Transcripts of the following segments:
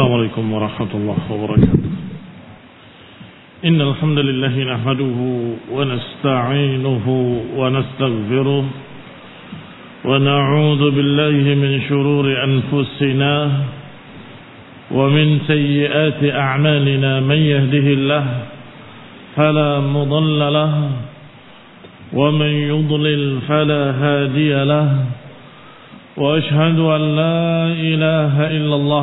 السلام عليكم ورحمة الله وبركاته. إن الحمد لله نحمده ونستعينه ونستغفره ونعوذ بالله من شرور أنفسنا ومن سيئات أعمالنا. من يهده الله فلا مضل له ومن يضلل فلا هادي له وأشهد أن لا إله إلا الله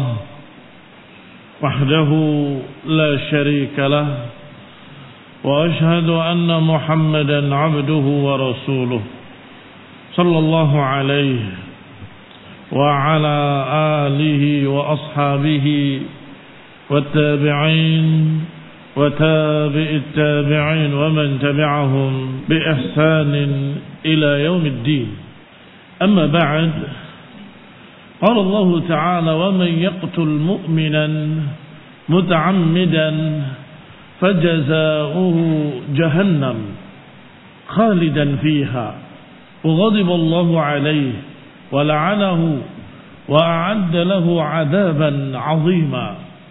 وحده لا شريك له وأشهد أن محمدا عبده ورسوله صلى الله عليه وعلى آله وأصحابه والتابعين وتابع التابعين ومن تبعهم بإحسان إلى يوم الدين. أما بعد، قال الله تعالى: ومن يقتل مؤمنا متعمدا فجزاؤه جهنم خالدا فيها وغضب الله عليه ولعنه وأعد له عذابا عظيما.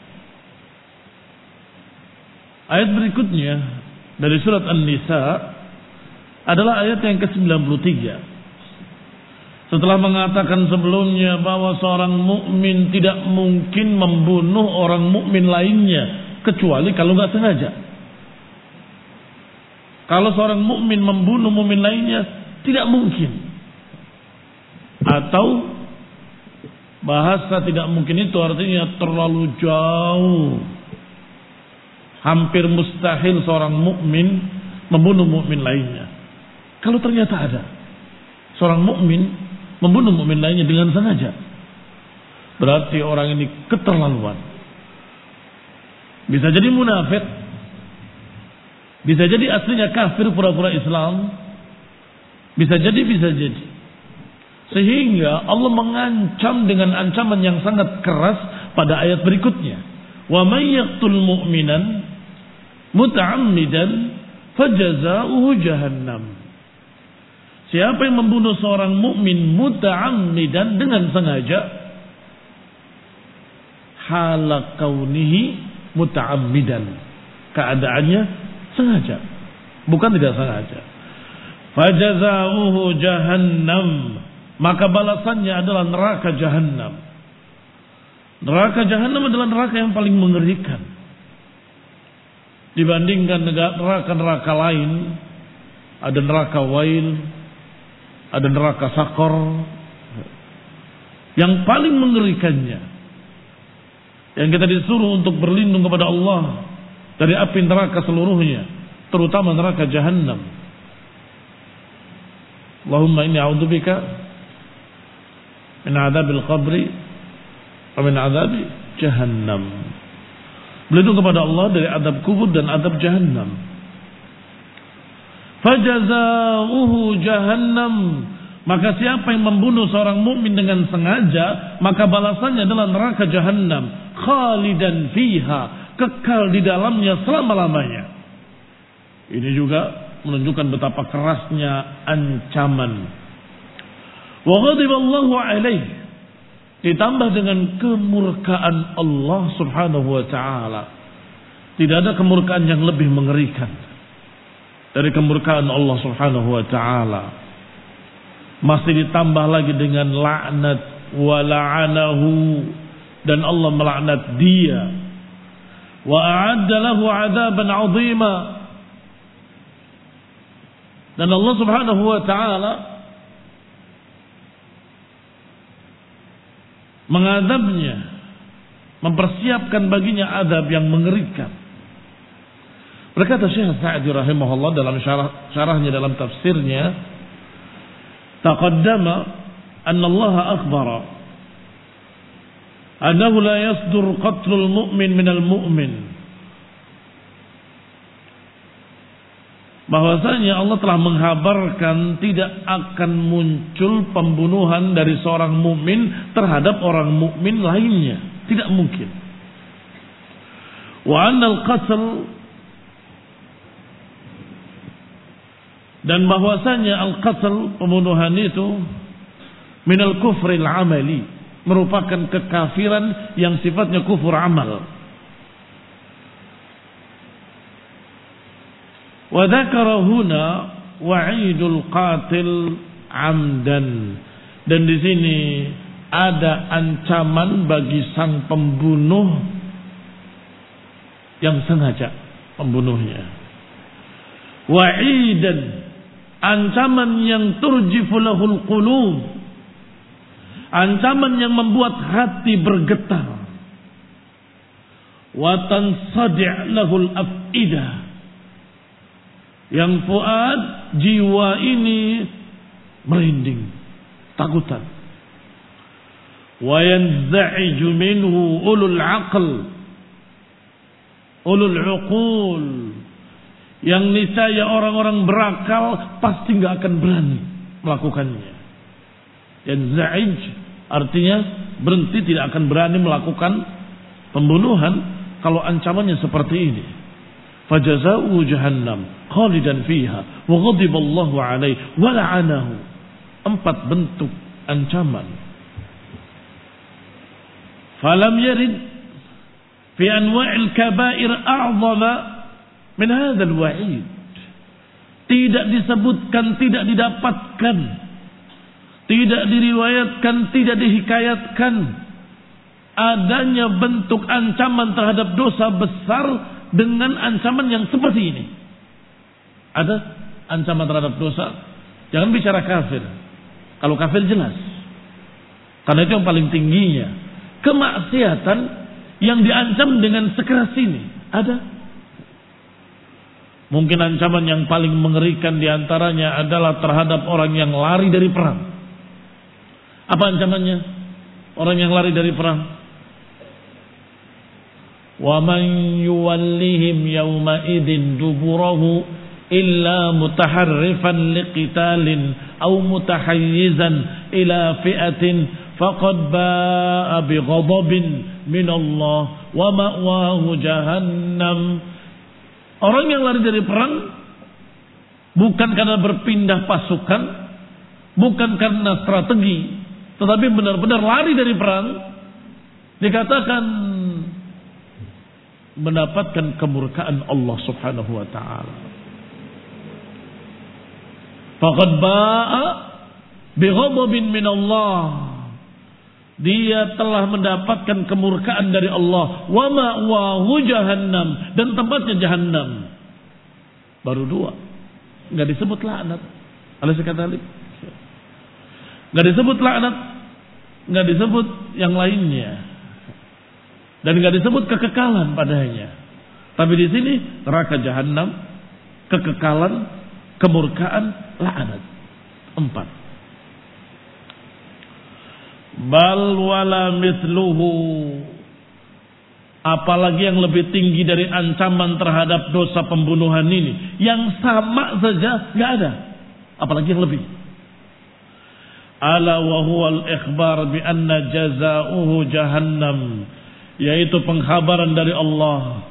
Ayat berikutnya dari surat An-Nisa adalah ayat yang ke-93. Setelah mengatakan sebelumnya bahwa seorang mukmin tidak mungkin membunuh orang mukmin lainnya kecuali kalau nggak sengaja. Kalau seorang mukmin membunuh mukmin lainnya tidak mungkin. Atau bahasa tidak mungkin itu artinya terlalu jauh. Hampir mustahil seorang mukmin membunuh mukmin lainnya. Kalau ternyata ada seorang mukmin membunuh mukmin lainnya dengan sengaja, berarti orang ini keterlaluan. Bisa jadi munafik, bisa jadi aslinya kafir pura-pura Islam, bisa jadi. Sehingga Allah mengancam dengan ancaman yang sangat keras pada ayat berikutnya. Wa may yaqtul mu'minan muta'ammidan fajaza'uhu jahannam. Siapa yang membunuh seorang mukmin muta'ammidan dengan sengaja, hala kaunihi muta'ammidan, keadaannya sengaja, bukan tidak sengaja. Fajazauhu jahannam, maka balasannya adalah neraka jahannam. Neraka jahannam adalah neraka yang paling mengerikan dibandingkan neraka-neraka lain. Ada neraka wail, ada neraka sakor. Yang paling mengerikannya, yang kita disuruh untuk berlindung kepada Allah dari api neraka seluruhnya, terutama neraka jahannam. Allahumma inni a'udzubika min adzabil qabri wa min adzabi jahannam. Berlindung kepada Allah dari azab kubur dan azab jahannam. Fajazauhu jahannam, maka siapa yang membunuh seorang mukmin dengan sengaja, maka balasannya adalah neraka jahannam, khalidan fiha, kekal di dalamnya selama-lamanya. Ini juga menunjukkan betapa kerasnya ancaman. Wa ghadiballahu alaihi, ditambah dengan kemurkaan Allah Subhanahu wa taala. Tidak ada kemurkaan yang lebih mengerikan dari kemurkaan Allah Subhanahu wa taala. Masih ditambah lagi dengan laknat, wa la'anahu, dan Allah melaknat dia. Wa a'adda lahu 'adzaban 'azima, dan Allah Subhanahu wa taala mengadabnya, mempersiapkan baginya azab yang mengerikan. Berkata Syekh Sa'di rahimahullah dalam syarahnya dalam tafsirnya, taqaddama anna Allah akhbara annahu la yasdur qatlul mu'min minal mu'min. Bahwasanya Allah telah menghabarkan tidak akan muncul pembunuhan dari seorang mukmin terhadap orang mukmin lainnya, tidak mungkin. Wa annal qatl, dan bahwasanya al-qatl, pembunuhan itu, minal kufril amali, merupakan kekafiran yang sifatnya kufur amal. Wa dzakara huna wa'idul qatil amdan, dan di sini ada ancaman bagi sang pembunuh yang sengaja membunuhnya. Wa'idan, ancaman yang turjifu lahul qulub, ancaman yang membuat hati bergetar. Wa tansadi' lahul af'idah, yang fuad, jiwa ini merinding, takutan. Wa yanza'iju minhu ulul aql, ulul uqul, yang niscaya orang-orang berakal pasti nggak akan berani melakukannya. Yanza'ij artinya berhenti, tidak akan berani melakukan pembunuhan kalau ancamannya seperti ini. Fajaza'uhu jahannam khalidan fiha wa ghadiballahu alaihi wa la'anahu. 4 bentuk ancaman. Falam yarid fi anwa'il kaba'ir a'zama min hadzal wa'id. Tidak disebutkan, tidak didapatkan, tidak diriwayatkan, tidak dihikayatkan adanya bentuk ancaman terhadap dosa besar dengan ancaman yang seperti ini. Ada ancaman terhadap dosa, jangan bicara kafir. Kalau kafir jelas, karena itu yang paling tingginya. Kemaksiatan yang diancam dengan sekeras ini ada. Mungkin ancaman yang paling mengerikan diantaranya adalah terhadap orang yang lari dari perang. Apa ancamannya? Orang yang lari dari perang. Wa man yuwallihim yawma idzin duburahu illa mutaharrifan liqitalin aw mutahayyizan ila fi'atin faqad ba'a bighadabin min Allah wa ma'wahu jahannam. Orang yang lari dari perang bukan karena berpindah pasukan, bukan karena strategi, tetapi benar-benar lari dari perang, dikatakan mendapatkan kemurkaan Allah Subhanahu wa taala. Faqad ba'a bighadabin min Allah. Dia telah mendapatkan kemurkaan dari Allah. Wa ma'wahu jahannam, dan tempatnya jahannam. Baru 2. Enggak disebut laknat. Alaysa kadzalik? Enggak disebut laknat, enggak disebut yang lainnya. Dan enggak disebut kekekalan padanya. Tapi di sini neraka jahannam, kekekalan, kemurkaan, laknat. 4. Bal wala mithluhu, apalagi yang lebih tinggi dari ancaman terhadap dosa pembunuhan ini, yang sama saja enggak ada, apalagi yang lebih. Ala wa huwa al-ikhbar bi anna jazaohu jahannam, yaitu pengkhabaran dari Allah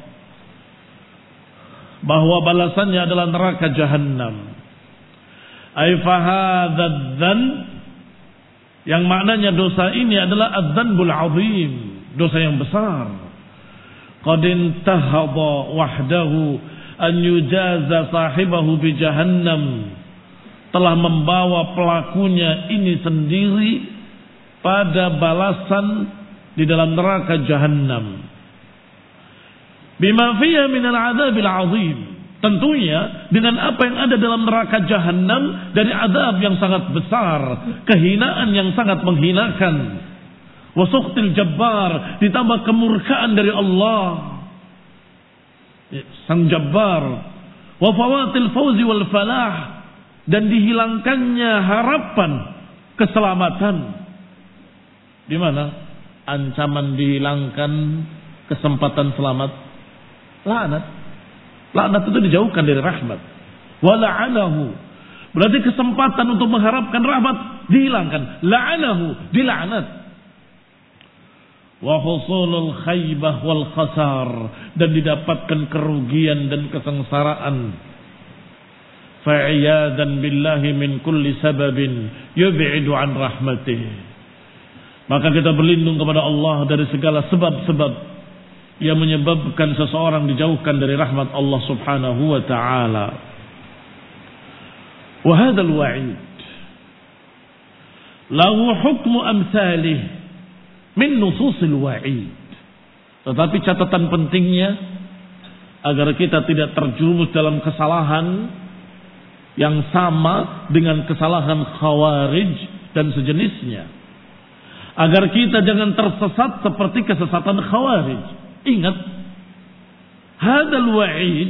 bahwa balasannya adalah neraka jahannam. Ai fa hadzal dzanb, yang maknanya dosa ini adalah adzanbul azim, dosa yang besar. Qad intahadha wahdahu an yujaza sahibahu bi jahannam, telah membawa pelakunya ini sendiri pada balasan di dalam neraka jahannam. Bima fiha min al-'adzabil 'azim, tentunya dengan apa yang ada dalam neraka jahannam dari azab yang sangat besar, kehinaan yang sangat menghinakan, wa sukhtil jabbar, ditambah kemurkaan dari Allah sang jabbar, wa fawatil fawzi wal falah, dan dihilangkannya harapan keselamatan. Di mana ancaman dihilangkan kesempatan selamat? Laknat. Laknat itu dijauhkan dari rahmat. Wa la'anahu, berarti kesempatan untuk mengharapkan rahmat dihilangkan. La'anahu, dilaknat. Wa husulul khaybah wal khasar, dan didapatkan kerugian dan kesengsaraan. Fa'iyadan billahi min kulli sababin yub'idu an rahmatih, Maka kita berlindung kepada Allah dari segala sebab-sebab yang menyebabkan seseorang dijauhkan dari rahmat Allah Subhanahu wa taala. Wa hadzal wa'id lahu hukmu amsalih min nususil wa'id. Tetapi catatan pentingnya agar kita tidak terjerumus dalam kesalahan yang sama dengan kesalahan Khawarij dan sejenisnya. Agar kita jangan tersesat seperti kesesatan Khawarij. Ingat, hadzal wa'id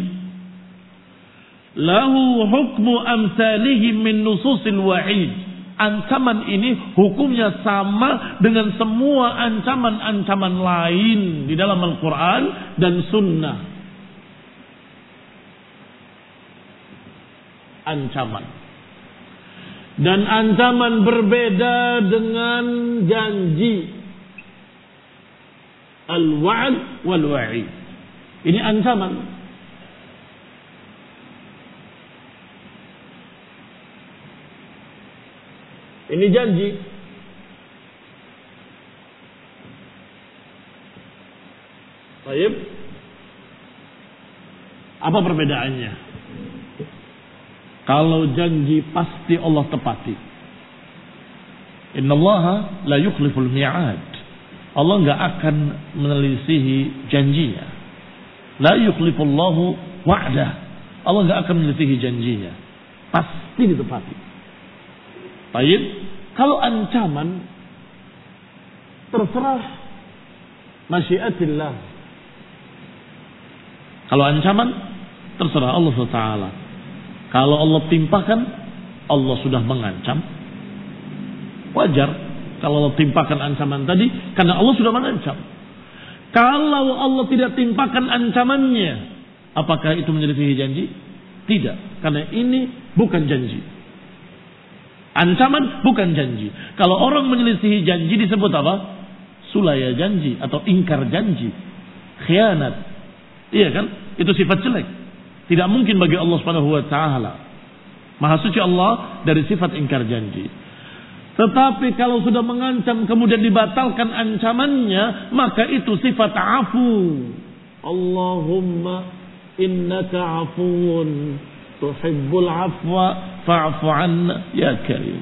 lahu hukmu amsalihi min nususil wa'id. Ancaman ini hukumnya sama dengan semua ancaman-ancaman lain di dalam Al-Quran dan Sunnah. Ancaman. Dan ancaman berbeda dengan janji. Al-wa'd wal-wa'id. Ini ancaman. Ini janji. Baik. Apa perbedaannya? Kalau janji pasti Allah tepati. Innallaha la yukhliful mi'ad. Allah enggak akan menelisihi janjinya. La yukhlifullahu wa'dah. Allah enggak akan menelisihi janjinya. Pasti ditepati. Baik, kalau ancaman terserah masyiatillah. Kalau ancaman terserah Allah Taala. Kalau Allah timpakan, Allah sudah mengancam. Wajar kalau Allah timpakan ancaman tadi karena Allah sudah mengancam. Kalau Allah tidak timpakan ancamannya, apakah itu menjadi janji? Tidak, karena ini bukan janji. Ancaman bukan janji. Kalau orang menyelisihi janji disebut apa? Sulaya janji atau ingkar janji. Khianat. Iya kan? Itu sifat jelek. Tidak mungkin bagi Allah Subhanahu wa taala. Maha suci Allah dari sifat ingkar janji. Tetapi kalau sudah mengancam kemudian dibatalkan ancamannya, maka itu sifat afu. Allahumma innaka afuun tuhibbul afwa fa'fu 'anna ya karim.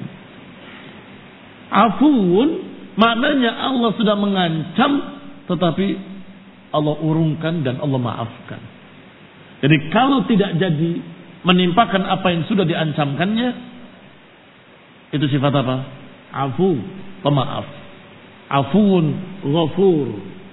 Afuun maknanya Allah sudah mengancam tetapi Allah urungkan dan Allah maafkan. Jadi kalau tidak jadi menimpakan apa yang sudah diancamkannya, itu sifat apa? Afu, pemaaf. Afuun ghafur.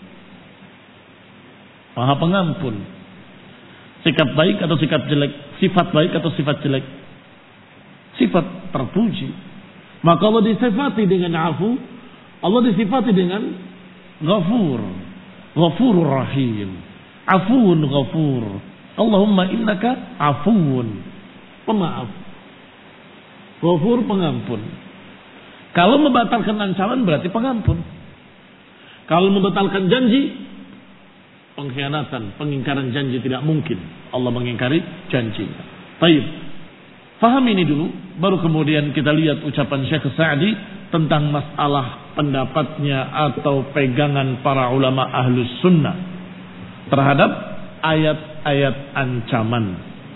Maha pengampun. Sikap baik atau sikap jelek, sifat baik atau sifat jelek, sifat terpuji. Maka Allah disifati dengan afu, Allah disifati dengan ghafur, ghafurur rahim, afuun ghafur. Allahumma innaka afuun, pemaaf, ghafur pengampun. Kalau membatalkan ancaman berarti pengampun. Kalau membatalkan janji, pengkhianatan, pengingkaran janji tidak mungkin. Allah mengingkari janjinya. Baik. Faham ini dulu, baru kemudian kita lihat ucapan Syekh Sa'di tentang masalah pendapatnya atau pegangan para ulama ahlus sunnah terhadap ayat-ayat ancaman.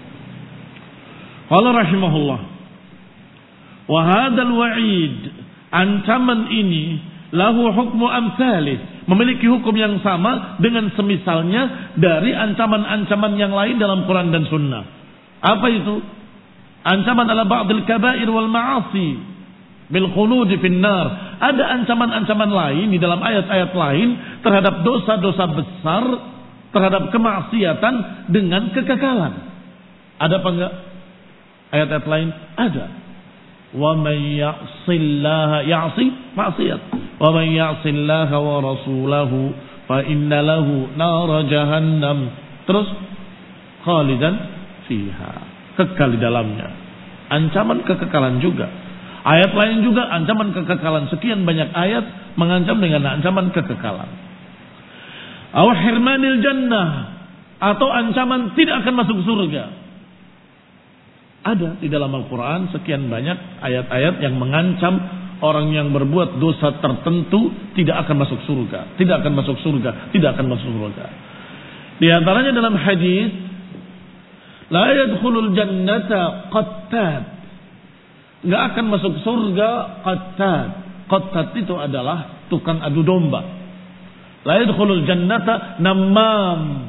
Qala rahimahullah, wa hadzal wa'id, ancaman ini lahu hukmu amsalih, memiliki hukum yang sama dengan semisalnya dari ancaman-ancaman yang lain dalam Quran dan Sunnah. Apa itu? Ancaman ala ba'dil kabair wal ma'asi bil khulud fin nar. Ada ancaman-ancaman lain di dalam ayat-ayat lain terhadap dosa-dosa besar, terhadap kemaksiatan dengan kekekalan. Ada apa enggak? Ayat-ayat lain ada. Wa may ya'sillaha ya'si maksiat. Wa may ya'sillaha wa rasulahu fa inna lahu nar jahannam. Terus khalidan fiha. Kekal di dalamnya. Ancaman kekekalan juga. Ayat lain juga ancaman kekekalan. Sekian banyak ayat mengancam dengan ancaman kekekalan. Aw hirmanil jannah, atau ancaman tidak akan masuk surga. Ada di dalam Al-Quran sekian banyak ayat-ayat yang mengancam orang yang berbuat dosa tertentu tidak akan masuk surga, tidak akan masuk surga, tidak akan masuk surga. Di antaranya dalam hadis, la yadkhulul jannata qattat. Enggak akan masuk surga qattat. Qattat itu adalah tukang adu domba. La yadkhulul jannata namam.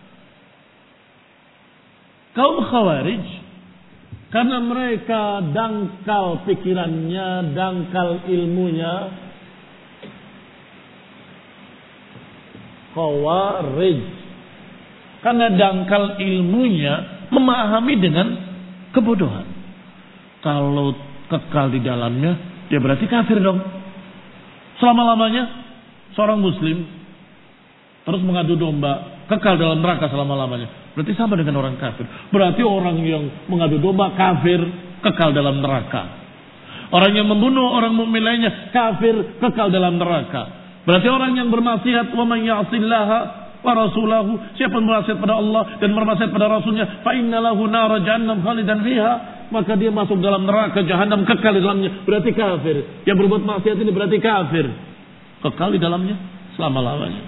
Kaum Khawarij, karena mereka dangkal pikirannya, dangkal ilmunya, Khawarij, karena dangkal ilmunya, memahami dengan kebodohan. Kalau kekal di dalamnya, dia berarti kafir dong. Selama-lamanya seorang muslim terus mengadu domba, kekal dalam neraka selama-lamanya, berarti sama dengan orang kafir. Berarti orang yang mengadu domba kafir, kekal dalam neraka. Orang yang membunuh orang mukmin lainnya kafir, kekal dalam neraka. Berarti orang yang bermaksiat, wa man ya'sillaha wa rasulahu, siapa yang bermaksiat pada Allah dan bermaksiat pada Rasulnya, fa innalahu nar jahannam khalidan fiha, maka dia masuk dalam neraka jahanam, kekal di dalamnya, berarti kafir. Yang berbuat maksiat ini berarti kafir, kekal di dalamnya selama-lamanya.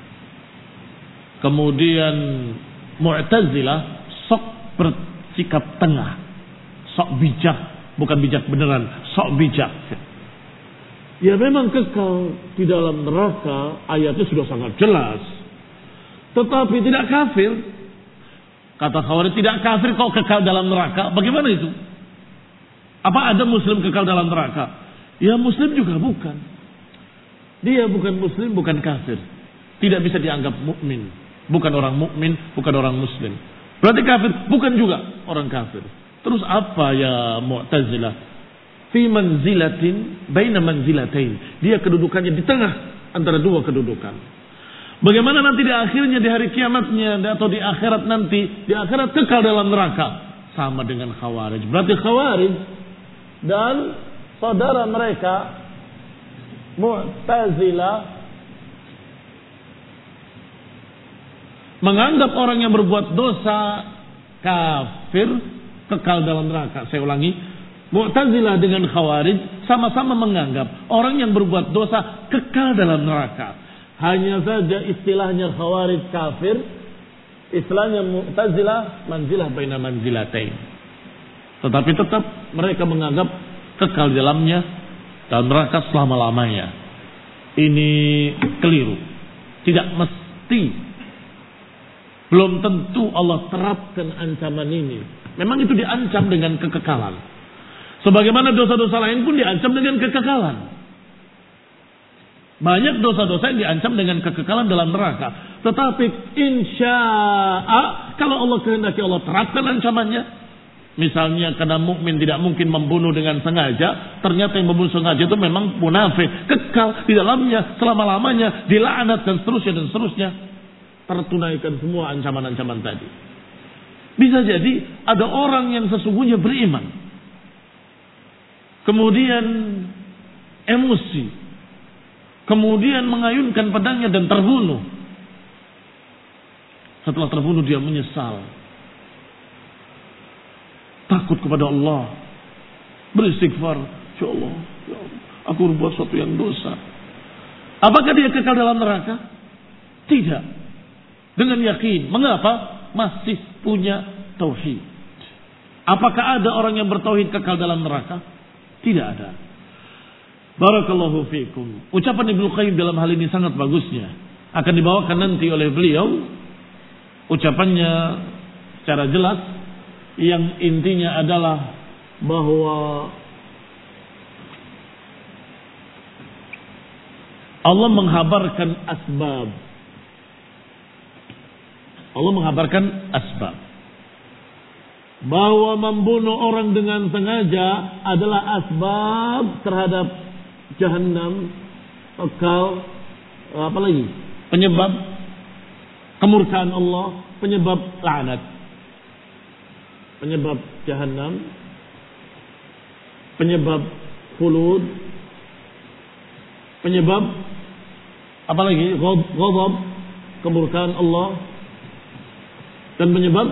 Kemudian Mu'tazilah sok bersikap tengah, sok bijak, bukan bijak beneran, sok bijak. Ya memang kekal di dalam neraka, ayatnya sudah sangat jelas, tetapi tidak kafir. Kata Khawarij, tidak kafir kok kekal dalam neraka. Bagaimana itu? Apa ada muslim kekal dalam neraka? Ya muslim juga bukan. Dia bukan muslim, bukan kafir, tidak bisa dianggap mukmin. Bukan orang mukmin, bukan orang muslim. Berarti kafir, bukan juga orang kafir. Terus apa ya Mu'tazilah? Fi manzilatin baina manzilatain. Dia kedudukannya di tengah antara dua kedudukan. Bagaimana nanti di akhirnya, di hari kiamatnya atau di akhirat nanti, di akhirat kekal dalam neraka, sama dengan Khawarij. Berarti Khawarij dan saudara mereka Mu'tazilah menganggap orang yang berbuat dosa kafir, kekal dalam neraka. Saya ulangi, Mu'tazilah dengan Khawarij sama-sama menganggap orang yang berbuat dosa kekal dalam neraka. Hanya saja istilahnya Khawarij kafir, istilahnya Mu'tazilah manzilah baina manzilatain. Tetapi tetap mereka menganggap kekal di dalamnya dalam neraka selama-lamanya. Ini keliru. Tidak mesti, belum tentu Allah terapkan ancaman ini. Memang itu diancam dengan kekekalan. Sebagaimana dosa-dosa lain pun diancam dengan kekekalan. Banyak dosa-dosa yang diancam dengan kekekalan dalam neraka. Tetapi insyaAllah, kalau Allah kehendaki, Allah terapkan ancamannya. Misalnya karena mukmin tidak mungkin membunuh dengan sengaja. Ternyata yang membunuh sengaja itu memang munafik, kekal di dalamnya selama-lamanya, dilaknat dan seterusnya dan seterusnya. Tertunaikan semua ancaman-ancaman tadi. Bisa jadi ada orang yang sesungguhnya beriman, kemudian emosi, kemudian mengayunkan pedangnya dan terbunuh. Setelah terbunuh dia menyesal, takut kepada Allah, beristighfar, ya Allah, aku berbuat sesuatu yang dosa. Apakah dia kekal dalam neraka? Tidak. Dengan yakin. Mengapa? Masih punya tauhid. Apakah ada orang yang bertauhid kekal dalam neraka? Tidak ada. Barakallahu fiikum. Ucapan Ibnu Qayyim dalam hal ini sangat bagusnya. Akan dibawakan nanti oleh beliau. Ucapannya secara jelas, yang intinya adalah bahwa Allah menghabarkan asbab. Allah menghabarkan asbab. Bahwa membunuh orang dengan sengaja adalah asbab terhadap jahanam, kekal, apalagi penyebab kemurkaan Allah, penyebab laknat, penyebab jahanam, penyebab khulud, penyebab apalagi ghadab, kemurkaan Allah, dan penyebab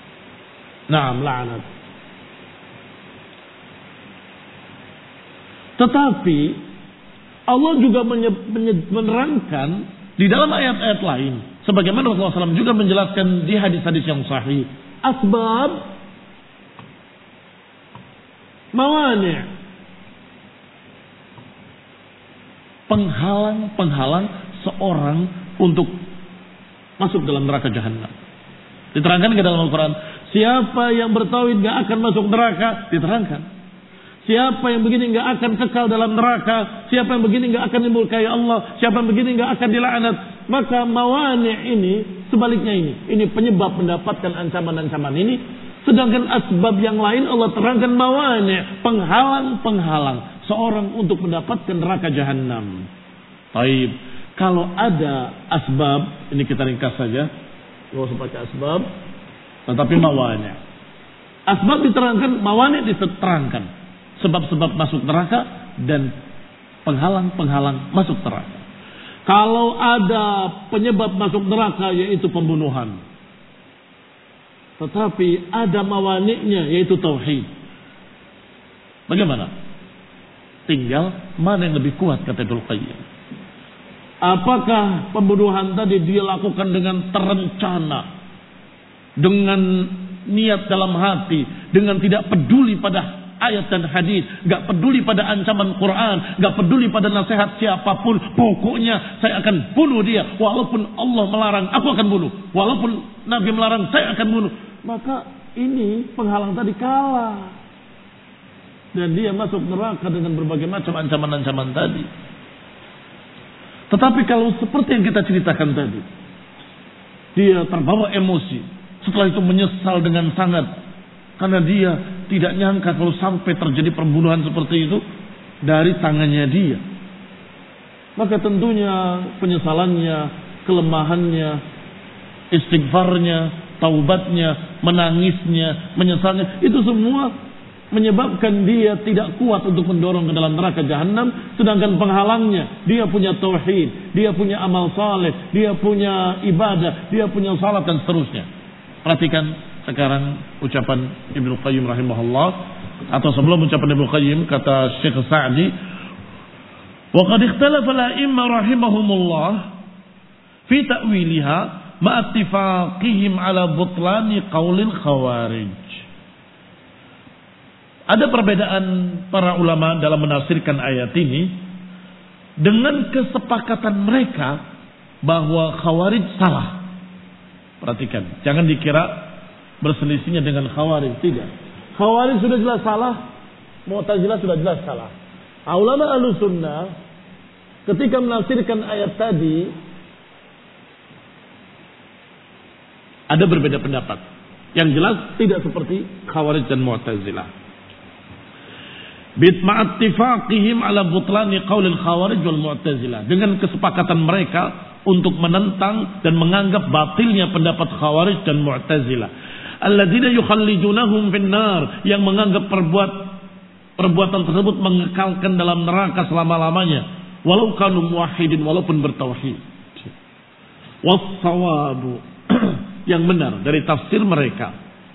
laknat. Tetapi Allah juga menerangkan di dalam ayat-ayat lain, sebagaimana Rasulullah SAW juga menjelaskan di hadis-hadis yang sahih, asbab mawani', penghalang-penghalang seorang untuk masuk dalam neraka jahanam. Diterangkan ke dalam Al-Quran, siapa yang bertauhid gak akan masuk neraka, diterangkan. Siapa yang begini gak akan kekal dalam neraka, siapa yang begini gak akan dimurkai Allah, siapa yang begini gak akan dilaknat. Maka mawani' ini sebaliknya ini penyebab mendapatkan ancaman-ancaman ini. Sedangkan asbab yang lain Allah terangkan mawani', penghalang-penghalang seorang untuk mendapatkan neraka jahanam. Taib, kalau ada asbab, ini kita ringkas saja, nggak usah pakai asbab, tetapi mawani'. Asbab diterangkan, mawani' diterangkan. Sebab-sebab masuk neraka dan penghalang-penghalang masuk neraka. Kalau ada penyebab masuk neraka yaitu pembunuhan, tetapi ada mawani'nya yaitu tauhid, bagaimana? Tinggal mana yang lebih kuat, kata Ibnu Qayyim. Apakah pembunuhan tadi dia lakukan dengan terencana, dengan niat dalam hati, dengan tidak peduli pada ayat dan hadis, gak peduli pada ancaman Quran, gak peduli pada nasihat siapapun, pokoknya saya akan bunuh dia, walaupun Allah melarang aku akan bunuh, walaupun Nabi melarang saya akan bunuh, maka ini penghalang tadi kalah dan dia masuk neraka dengan berbagai macam ancaman-ancaman tadi. Tetapi kalau seperti yang kita ceritakan tadi, dia terbawa emosi, setelah itu menyesal dengan sangat karena dia tidak nyangka kalau sampai terjadi pembunuhan seperti itu dari tangannya dia. Maka tentunya penyesalannya, kelemahannya, istighfarnya, taubatnya, menangisnya, menyesalnya, itu semua menyebabkan dia tidak kuat untuk mendorong ke dalam neraka jahanam. Sedangkan penghalangnya, dia punya tauhid, dia punya amal saleh, dia punya ibadah, dia punya salat dan seterusnya. Perhatikan sekarang ucapan Ibnu Qayyim rahimahullah, atau sebelum ucapan Ibnu Qayyim kata Syekh Sa'di, wa qad ikhtalafa al-a'immah rahimahumullah fi ta'wiliha ma'attifaqihim ala butlani qaulil khawarij. Ada perbedaan para ulama dalam menafsirkan ayat ini dengan kesepakatan mereka bahwa khawarij salah. Perhatikan, jangan dikira berselisihnya dengan khawarij, tidak. Khawarij sudah jelas salah, Mu'tazilah sudah jelas salah. Ulama Ahlussunnah ketika menafsirkan ayat tadi ada berbeda pendapat. Yang jelas tidak seperti khawarij dan Mu'tazilah. Bitma'attifaqihim ala butlani qaulil khawarij wal Mu'tazilah, dengan kesepakatan mereka untuk menentang dan menganggap batilnya pendapat khawarij dan Mu'tazilah. Alladzina yukhallijunahum finnar, yang menganggap perbuatan tersebut mengekalkan dalam neraka selama-lamanya, walau kanu muwahhidin, walaupun bertauhid. Was-sawabu, yang benar dari tafsir mereka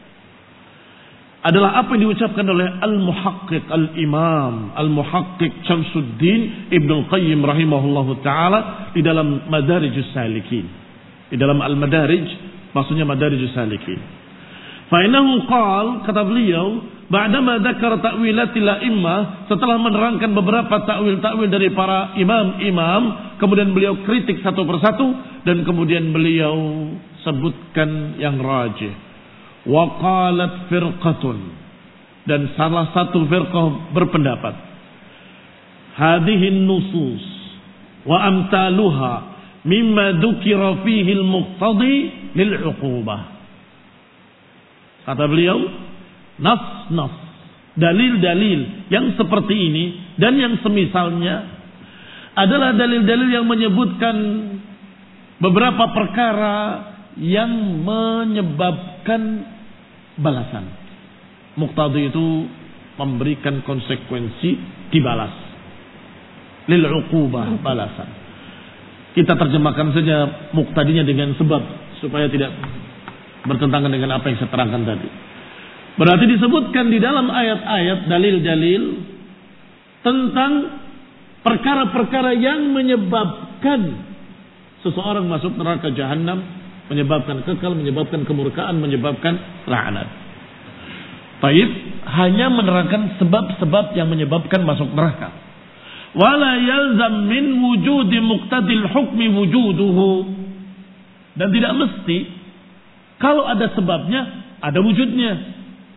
adalah apa yang diucapkan oleh Al-Muhaqqiq Al-Imam Al-Muhaqqiq Syamsuddin Ibnu Qayyim rahimahullahu taala di dalam Madarijus Salikin. Di dalam Al-Madarij, maksudnya Madarijus Salikin. Fa innahu qala, kata beliau, ba'dama dzakara ta'wilatil a'immah, setelah menerangkan beberapa takwil-takwil dari para imam-imam, kemudian beliau kritik satu persatu dan kemudian beliau sebutkan yang rajih. Wa qalat firqatun, dan salah satu firqah berpendapat, hadhihi nusus wa amtaluha mimma dzukira fihi al-muqtadi lil 'uqubah. Kata beliau, nas-nas, dalil-dalil yang seperti ini dan yang semisalnya adalah dalil-dalil yang menyebutkan beberapa perkara yang menyebabkan balasan. Muqtadi itu memberikan konsekuensi, dibalas. Lil 'uqubah, balasan. Kita terjemahkan saja muqtadinya dengan sebab supaya tidak bertentangan dengan apa yang saya terangkan tadi. Berarti disebutkan di dalam ayat-ayat dalil-dalil tentang perkara-perkara yang menyebabkan seseorang masuk neraka jahanam, menyebabkan kekal, menyebabkan kemurkaan, menyebabkan laknat. Baik, hanya menerangkan sebab-sebab yang menyebabkan masuk neraka. Wala yalzam min wujudi muqtadil hukmi wujuduhu. Dan tidak mesti kalau ada sebabnya, ada wujudnya.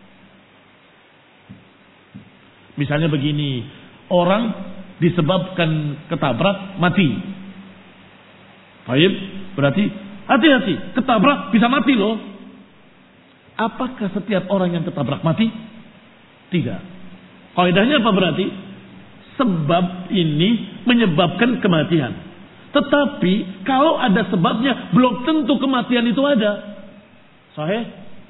Misalnya begini, orang disebabkan ketabrak mati. Baik, berarti hati-hati, ketabrak bisa mati loh. Apakah setiap orang yang ketabrak mati? Tidak. Kaidahnya apa berarti? Sebab ini menyebabkan kematian. Tetapi kalau ada sebabnya, belum tentu kematian itu ada. Sahih?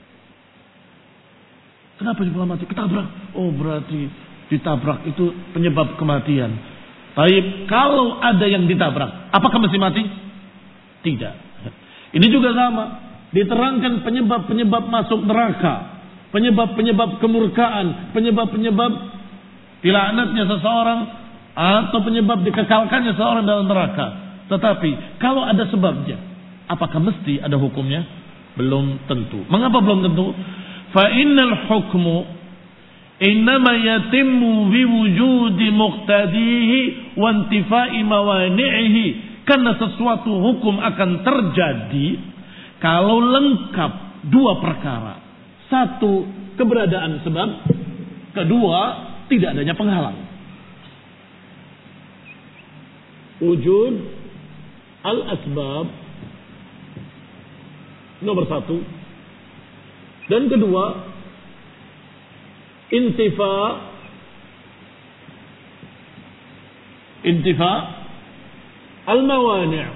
Kenapa juga mati? Ketabrak. Oh, berarti ditabrak itu penyebab kematian. Baik, kalau ada yang ditabrak, apakah mesti mati? Tidak. Ini juga sama. Diterangkan penyebab-penyebab masuk neraka, penyebab-penyebab kemurkaan, penyebab-penyebab dilaknatnya seseorang, atau penyebab dikekalkannya seseorang dalam neraka. Tetapi kalau ada sebabnya, apakah mesti ada hukumnya? Belum tentu. Mengapa belum tentu? Fa innal hukmu innama yatimmu biwujudi muqtadihi wa intifai mawani'ihi. Karena sesuatu hukum akan terjadi kalau lengkap dua perkara. Satu, keberadaan sebab. Kedua, tidak adanya penghalang. Wujud al-asbab nomor satu. Dan kedua, intifa al-mawani'.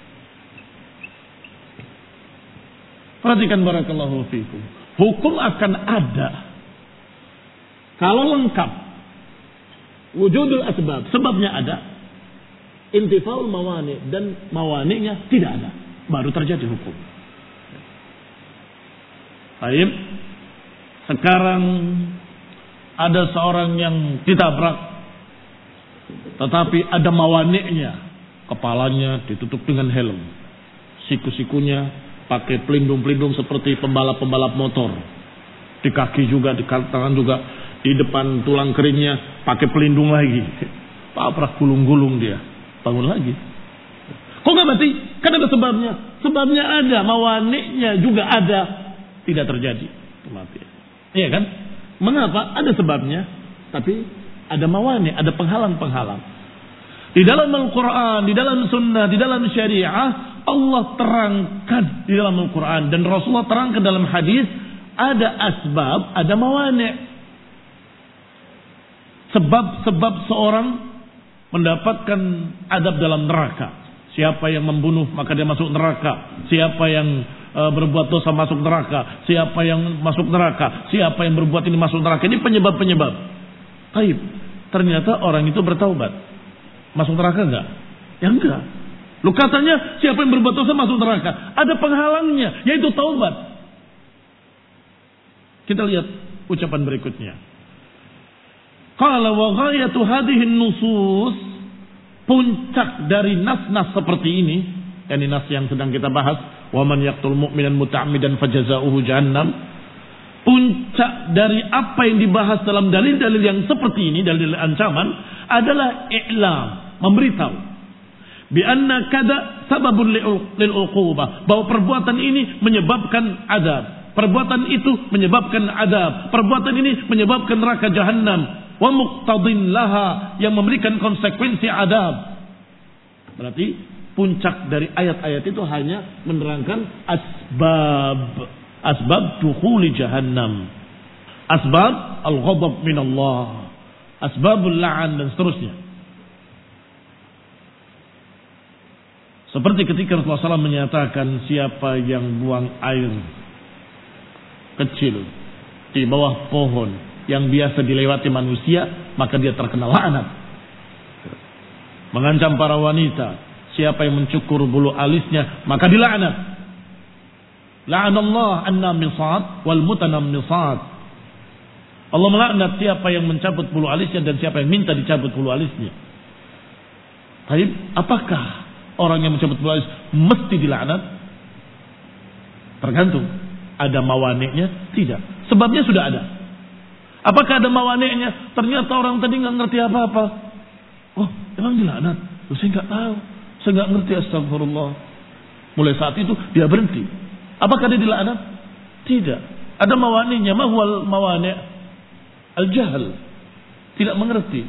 Perhatikan barakallahu fikum. Hukum akan ada kalau lengkap. Wujudul asbab, sebabnya ada. Intifa'ul mawani', dan mawani'nya tidak ada. Baru terjadi hukum. Baik. Sekarang ada seorang yang ditabrak, tetapi ada mawani'nya. Kepalanya ditutup dengan helm, siku-sikunya pakai pelindung-pelindung seperti pembalap-pembalap motor, di kaki juga, di tangan juga, di depan tulang keringnya pakai pelindung lagi. Tabrak gulung-gulung dia, bangun lagi. Kok nggak mati? Kan ada sebabnya. Sebabnya ada, mawani'nya juga ada, tidak terjadi kematian. Iya kan? Mengapa? Ada sebabnya, tapi ada mawani', ada penghalang-penghalang. Di dalam Al-Quran, di dalam Sunnah, di dalam Syariah, Allah terangkan di dalam Al-Quran dan Rasulullah terangkan dalam hadis, ada asbab, ada mawani'. Sebab-sebab seorang mendapatkan adab dalam neraka. Siapa yang membunuh maka dia masuk neraka. Siapa yang berbuat dosa masuk neraka. Siapa yang masuk neraka. Siapa yang berbuat ini masuk neraka. Ini penyebab-penyebab. Taib. Ternyata orang itu bertaubat. Masuk neraka enggak? Ya enggak. Lu katanya siapa yang berbuat dosa masuk neraka. Ada penghalangnya, yaitu taubat. Kita lihat ucapan berikutnya. Qala wa ghayatu hadhihi nusus, puncak dari nas-nas seperti ini, yakni nas yang sedang kita bahas, wa man yaqtul mu'minan muta'ammidan fajazaohu jahannam. Puncak dari apa yang dibahas dalam dalil-dalil yang seperti ini, dalil ancaman, adalah i'lam, memberitahu bi anna kada sababun lil uqubah, bahwa perbuatan ini menyebabkan azab, perbuatan itu menyebabkan azab, perbuatan ini menyebabkan neraka jahanam, wa muqtadin laha, yang memberikan konsekuensi azab. Berarti puncak dari ayat-ayat itu hanya menerangkan asbab dukhuli jahannam, asbab al-ghadab min Allah, asbabul la'an, dan seterusnya. Seperti ketika Rasulullah SAW menyatakan, siapa yang buang air kecil di bawah pohon yang biasa dilewati manusia, maka dia terkena laknat. Mengancam para wanita, siapa yang mencukur bulu alisnya, maka dilaknat. La'anallah an-namisat wal mutanammisat. Allah melaknat siapa yang mencabut bulu alisnya dan siapa yang minta dicabut bulu alisnya. Tapi apakah orang yang mencabut bulu alis mesti dilaknat? Tergantung. Ada mawaniknya? Tidak. Sebabnya sudah ada. Apakah ada mawaniknya? Ternyata orang tadi nggak ngerti apa-apa. Oh, emang dilaknat? Saya nggak tahu. Saya nggak ngerti, astagfirullah. Mulai saat itu dia berhenti. Apakah dia dilaknat? Tidak. Ada mawaniknya. Ma huwal mawani'? Al-jahl. Tidak mengerti.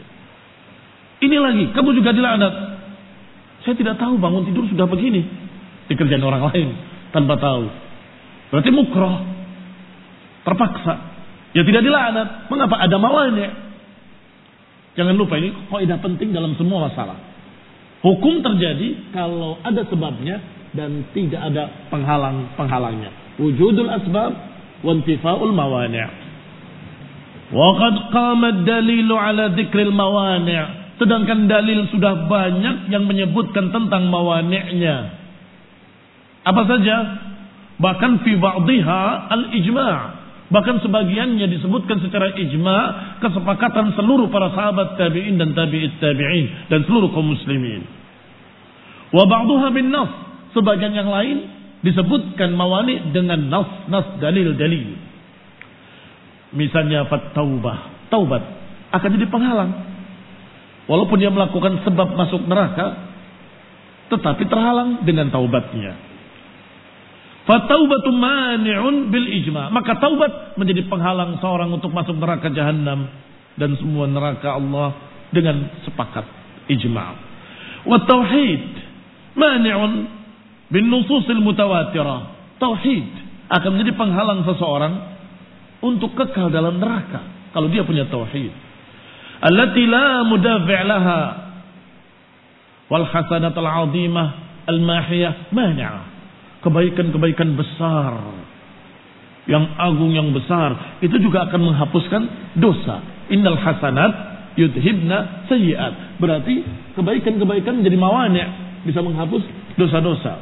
Ini lagi, kamu juga dilaknat. Saya tidak tahu, bangun tidur sudah begini. Dikerjain orang lain tanpa tahu. Berarti mukrah. Terpaksa. Ya tidak dilaknat. Mengapa? Ada mawani'. Jangan lupa, ini kaidah penting dalam semua masalah. Hukum terjadi kalau ada sebabnya dan tidak ada penghalang-penghalangnya. Wujudul asbab wa intifa'ul mawani'. Wa qad qama ad-dalilu ala dzikril mawani'. Sedangkan dalil sudah banyak yang menyebutkan tentang mawani'nya. Apa saja? Bahkan fi ba'dihha al-ijma'. Bahkan sebagiannya disebutkan secara ijma', kesepakatan seluruh para sahabat tabi'in dan tabi'it tabi'in dan seluruh kaum muslimin. Wa ba'duha bin nas. Sebagian yang lain disebutkan mawani' dengan nas dalil-dalil. Misalnya taubat akan jadi penghalang. Walaupun dia melakukan sebab masuk neraka, tetapi terhalang dengan taubatnya. Fataubatu mani'un bil ijma'. Maka taubat menjadi penghalang seorang untuk masuk neraka jahanam dan semua neraka Allah dengan sepakat ijma'. Wa tauhid mani'un bin nususil mutawatirah. Tauhid akan menjadi penghalang seseorang untuk kekal dalam neraka kalau dia punya tauhid. Allati la mudafi' laha wal hasanatul 'azimah al mahiyah mani'ah. Kebaikan-kebaikan besar yang agung, yang besar itu juga akan menghapuskan dosa. Innal hasanat yudhibna sayyi'at. Berarti kebaikan-kebaikan menjadi mawani', bisa menghapus dosa-dosa.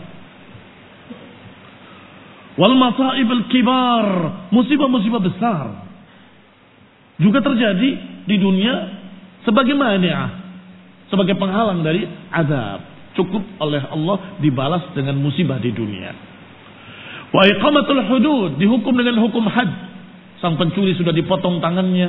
Wal masaib al kibar, musibah-musibah besar juga terjadi di dunia sebagai mani'ah, sebagai penghalang dari azab. Cukup oleh Allah dibalas dengan musibah di dunia. Wa iqamatul hudud, dihukum dengan hukum had. Sang pencuri sudah dipotong tangannya.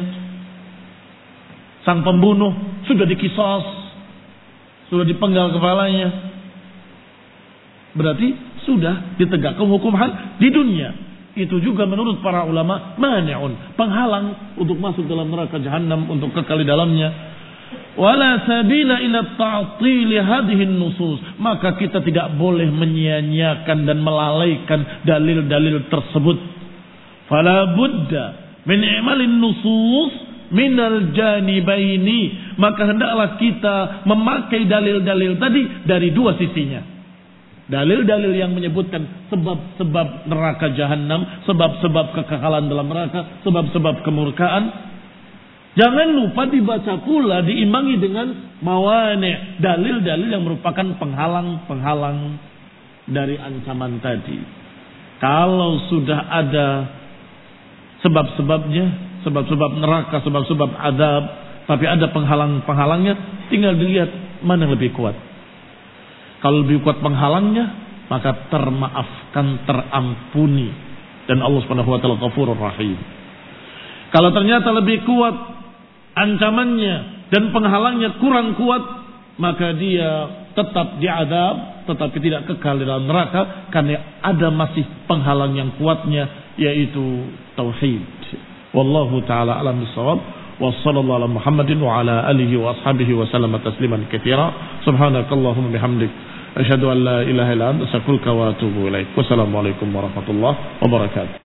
Sang pembunuh sudah dikisos, sudah dipenggal kepalanya. Berarti sudah ditegakkan hukum had di dunia. Itu juga menurut para ulama mani'un, penghalang untuk masuk dalam neraka jahanam, untuk kekal di dalamnya. Wala sabila ila ta'til hadhihi nusus. Maka kita tidak boleh menyia-nyiakan dan melalaikan dalil-dalil tersebut. Fala budda min i'malin nusus minal janibaini. Maka hendaklah kita memakai dalil-dalil tadi dari dua sisinya. Dalil-dalil yang menyebutkan sebab-sebab neraka jahanam, sebab-sebab kekekalan dalam neraka, sebab-sebab kemurkaan. Jangan lupa dibaca pula, diimbangi dengan mawani', dalil-dalil yang merupakan penghalang-penghalang dari ancaman tadi. Kalau sudah ada sebab-sebabnya, sebab-sebab neraka, sebab-sebab azab, tapi ada penghalang-penghalangnya, tinggal dilihat mana yang lebih kuat. Kalau lebih kuat penghalangnya, maka termaafkan, terampuni, dan Allah Subhanahu wa taala Ghafurur Rahim. Kalau ternyata lebih kuat ancamannya dan penghalangnya kurang kuat, maka dia tetap diazab tetapi tidak kekal di dalam neraka karena ada masih penghalang yang kuatnya, yaitu tauhid. Wallahu taala alam bissawab. Wa sallallahu ala Muhammadin wa ala alihi wa ashabihi wa sallama tasliman katsira. Subhanakallahumma bihamdik asyhadu an la ilaha illa anta astaghfiruka wa atubu ilaik. Wassalamualaikum warahmatullahi wabarakatuh.